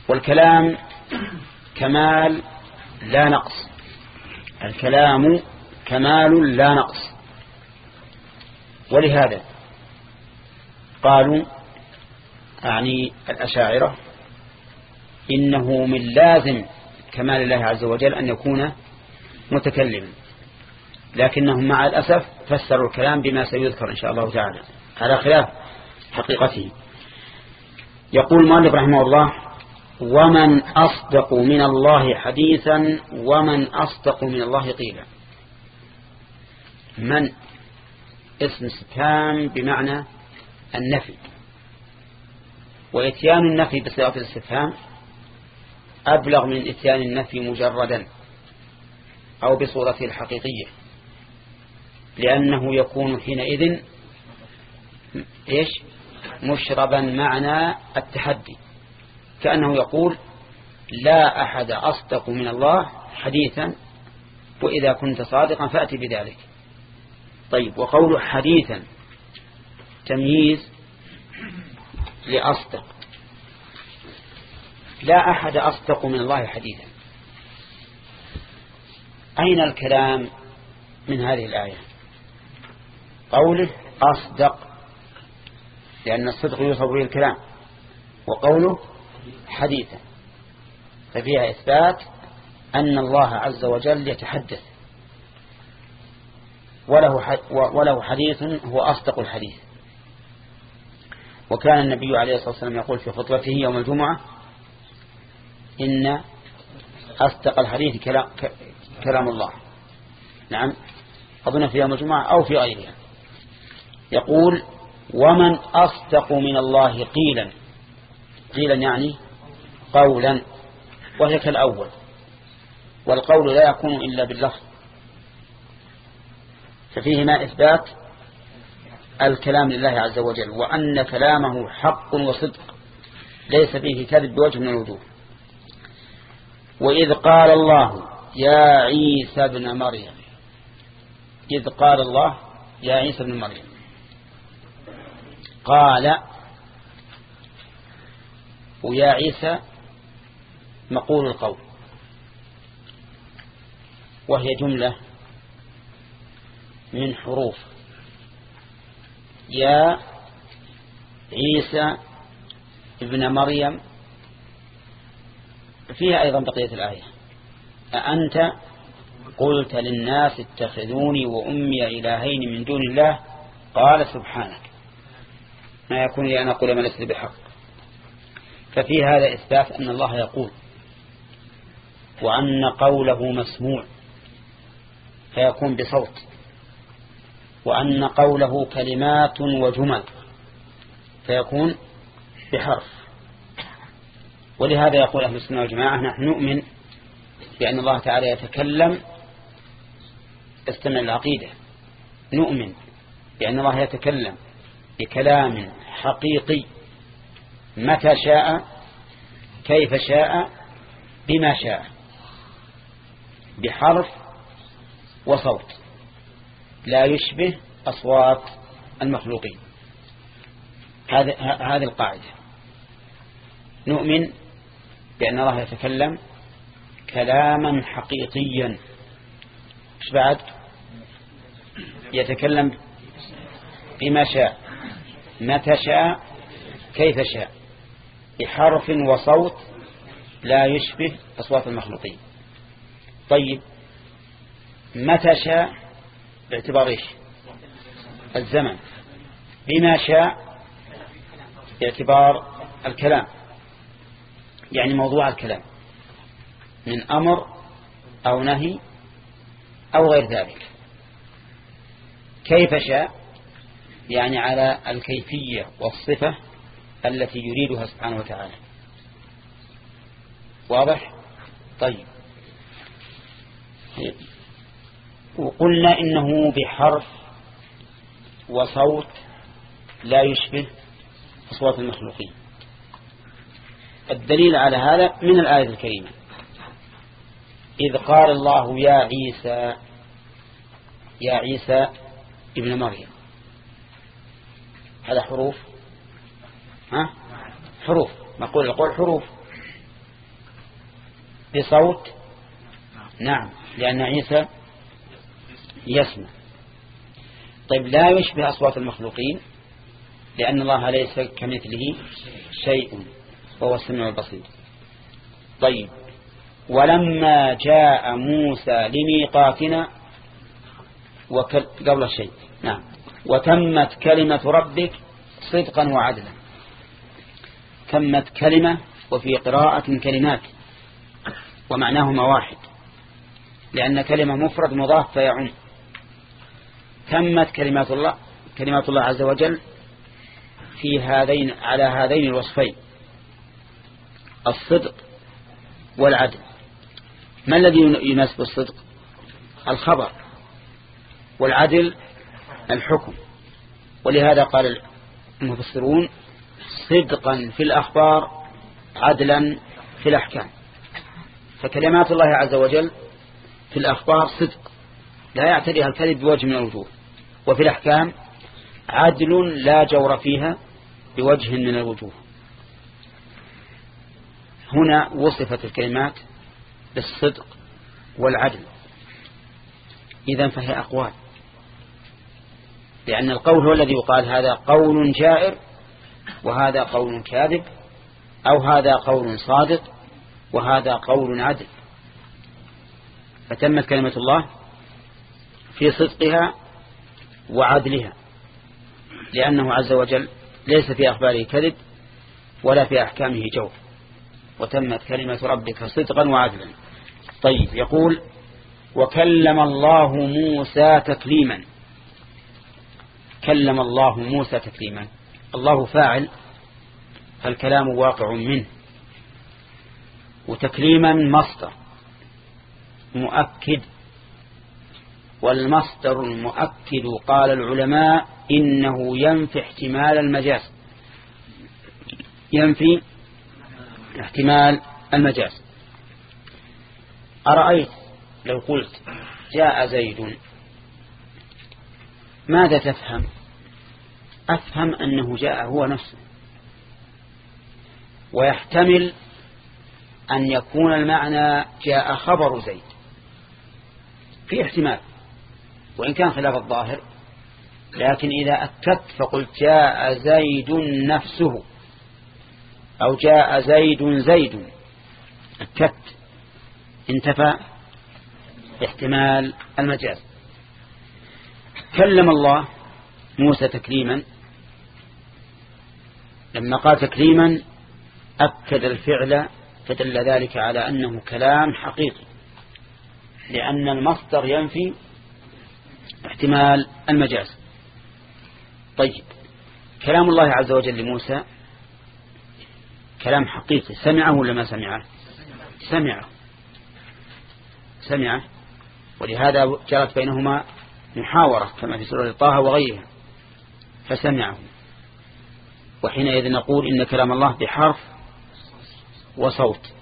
والكلام كمال لا نقص، الكلام كمال لا نقص. ولهذا قالوا يعني الأشاعرة إنه من لازم كمال الله عز وجل أن يكون متكلما، لكنهم مع الأسف فسروا الكلام بما سيذكر إن شاء الله تعالى على خلاف حقيقته. يقول المؤلف رحمه الله: ومن أصدق من الله حديثا ومن أصدق من الله قيلا. من اسم استفهام بمعنى النفي، وإتيان النفي بصيغة الاستفهام أبلغ من إتيان النفي مجردا أو بصورته الحقيقية، لأنه يكون حينئذ مشربا معنى التحدي، كأنه يقول لا أحد أصدق من الله حديثا، وإذا كنت صادقا فأتي بذلك. طيب، وقول حديثا تمييز لأصدق، لا أحد أصدق من الله حديثا. أين الكلام من هذه الآية؟ قوله أصدق، لأن الصدق يوصف به الكلام، وقوله حديثا ففيها إثبات أن الله عز وجل يتحدث، وله حديث هو أصدق الحديث. وكان النبي عليه الصلاة والسلام يقول في خطبته يوم الجمعة: إن أصدق الحديث كلام الله. نعم، أظن في يوم الجمعة أو في غيرها. يقول: ومن أصدق من الله قيلا. قيلا يعني قولا، وهي كالأول، والقول لا يكون إلا باللفظ، ففيه ما إثبات الكلام لله عز وجل، وأن كلامه حق وصدق ليس فيه كذب بوجه من الوجوه. وإذ قال الله يا عيسى ابن مريم، إذ قال الله يا عيسى ابن مريم، قال ويا عيسى مقول القول، وهي جملة من حروف يا عيسى ابن مريم. فيها أيضا بقية الآية: أأنت قلت للناس اتخذوني وأمي إلهين من دون الله قال سبحانك ما يكون لي أن أقول ما ليس بحق. ففي هذا إثبات أن الله يقول، وأن قوله مسموع فيكون بصوت، وأن قوله كلمات وجمل فيكون بحرف. ولهذا يقول أهل السنة والجماعة: نحن نؤمن بأن الله تعالى يتكلم. استمع العقيدة، نؤمن بأن الله يتكلم بكلام حقيقي متى شاء كيف شاء بما شاء، بحرف وصوت لا يشبه أصوات المخلوقين. هذه القاعدة. نؤمن بأن الله يتكلم كلاما حقيقيا. إيش بعد؟ يتكلم بما شاء متى شاء كيف شاء، بحرف وصوت لا يشبه أصوات المخلوقين. طيب، متى شاء باعتبار إيش؟ الزمن. بما شاء باعتبار الكلام، يعني موضوع الكلام من أمر أو نهي أو غير ذلك. كيف شاء يعني على الكيفية والصفة التي يريدها سبحانه وتعالى. واضح؟ طيب، وقلنا إنه بحرف وصوت لا يشبه أصوات المخلوقين. الدليل على هذا من الآية الكريمة: إذ قال الله يا عيسى، يا عيسى ابن مريم. هذا حروف، حروف، نقول القول حروف، بصوت؟ نعم، لأن عيسى يسمع. طيب لا يشبه أصوات المخلوقين لأن الله ليس كمثله شيء وهو السميع البصير. طيب ولما جاء موسى لميقاتنا قبل الشيء، نعم، وتمت كلمة ربك صدقا وعدلا. تمت كلمة وفي قراءة كلمات ومعناهما واحد، لأن كلمة مفرد مضاف فيعم. تمت كلمات الله عز وجل في هذين على هذين الوصفين، الصدق والعدل. ما الذي يناسب الصدق؟ الخبر، والعدل الحكم. ولهذا قال المفسرون صدقا في الأخبار عدلا في الأحكام. فكلمات الله عز وجل في الأخبار صدق لا يعتريها الكذب بوجه من الوجوه، وفي الأحكام عدل لا جور فيها بوجه من الوجوه. هنا وصفت الكلمات بالصدق والعدل، إذن فهي أقوال، لأن القول هو الذي يقال هذا قول جائر وهذا قول كاذب، أو هذا قول صادق وهذا قول عدل. فتمت كلمة الله في صدقها وعدلها، لأنه عز وجل ليس في أخباره كذب ولا في أحكامه جور. وتمت كلمة ربك صدقا وعدلا. طيب يقول وكلم الله موسى تكليما. كلم الله موسى تكليما، الله فاعل فالكلام واقع منه، وتكليما مصدر مؤكد، والمصدر المؤكد قال العلماء إنه ينفي احتمال المجاز، ينفي احتمال المجاز. أرأيت لو قلت جاء زيد ماذا تفهم؟ أفهم أنه جاء هو نفسه، ويحتمل أن يكون المعنى جاء خبر زيد، في احتمال وإن كان خلاف الظاهر. لكن إذا أكدت فقلت جاء زيد نفسه أو جاء زيد أكدت، انتفى احتمال المجاز. كلم الله موسى تكليما، لما قال تكليما أكد الفعل فدل ذلك على أنه كلام حقيقي، لأن المصدر ينفي احتمال المجاز. طيب كلام الله عز وجل لموسى كلام حقيقي، سمعه ولا ما سمعه؟ سمعه، ولهذا جرت بينهما محاورة كما في سورة طه وغيرها، فسمعه. وحينئذ نقول إن كلام الله بحرف وصوت،